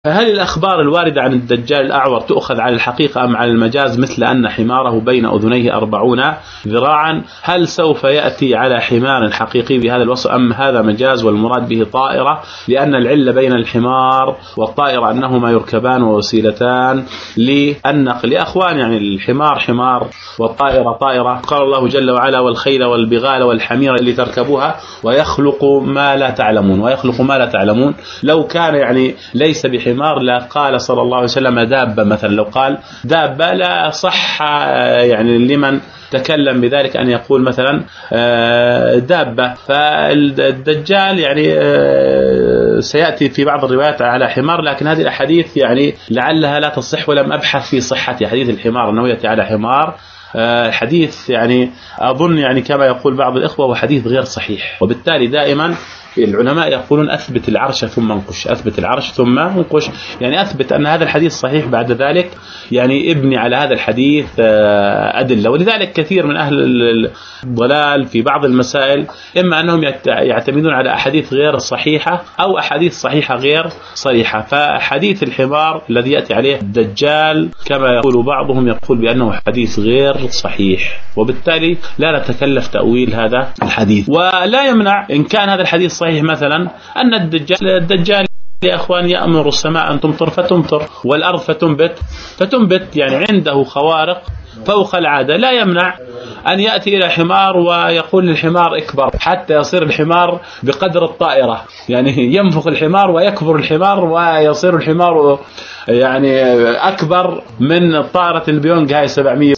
فهل الأخبار الواردة عن الدجال الأعور تؤخذ على الحقيقة أم على المجاز، مثل أن حماره بين أذنيه 40 ذراعا؟ هل سوف يأتي على حمار حقيقي بهذا الوصف أم هذا مجاز والمراد به طائرة؟ لأن العلة بين الحمار والطائرة أنهما يركبان ووسيلتان للنقل. يا أخوان، يعني الحمار حمار والطائرة طائرة. قال الله جل وعلا: والخيل والبغال والحمير اللي تركبوها ويخلق ما لا تعلمون. ويخلق ما لا تعلمون، لو كان يعني ليس بحمار لا قال صلى الله عليه وسلم دابة مثلا. لو قال دابة لا صح يعني لمن تكلم بذلك أن يقول مثلا دابة. فالدجال يعني سيأتي في بعض الروايات على حمار، لكن هذه الأحاديث يعني لعلها لا تصح، ولم أبحث في صحة حديث الحمار أنه يأتي على حمار. حديث يعني أظن يعني كما يقول بعض الإخوة هو حديث غير صحيح. وبالتالي دائما العلماء يقولون أثبت العرش ثم انقش، أثبت العرش ثم انقش، يعني أثبت أن هذا الحديث صحيح، بعد ذلك يعني ابني على هذا الحديث أدلة. ولذلك كثير من أهل الضلال في بعض المسائل إما أنهم يعتمدون على أحاديث غير صحيحة أو أحاديث صحيحة غير صريحة. فحديث الحمار الذي يأتي عليه الدجال كما يقول بعضهم يقول بأنه حديث غير صحيح، وبالتالي لا نتكلف تأويل هذا الحديث. ولا يمنع إن كان هذا الحديث صحيح مثلا أن الدجال يا أخوان يأمر السماء أن تمطر فتمطر والأرض فتنبت، يعني عنده خوارق فوق العادة. لا يمنع أن يأتي إلى حمار ويقول للحمار اكبر حتى يصير الحمار بقدر الطائرة، يعني ينفخ الحمار ويكبر الحمار ويصير الحمار يعني أكبر من طائرة البيونغ هاي 700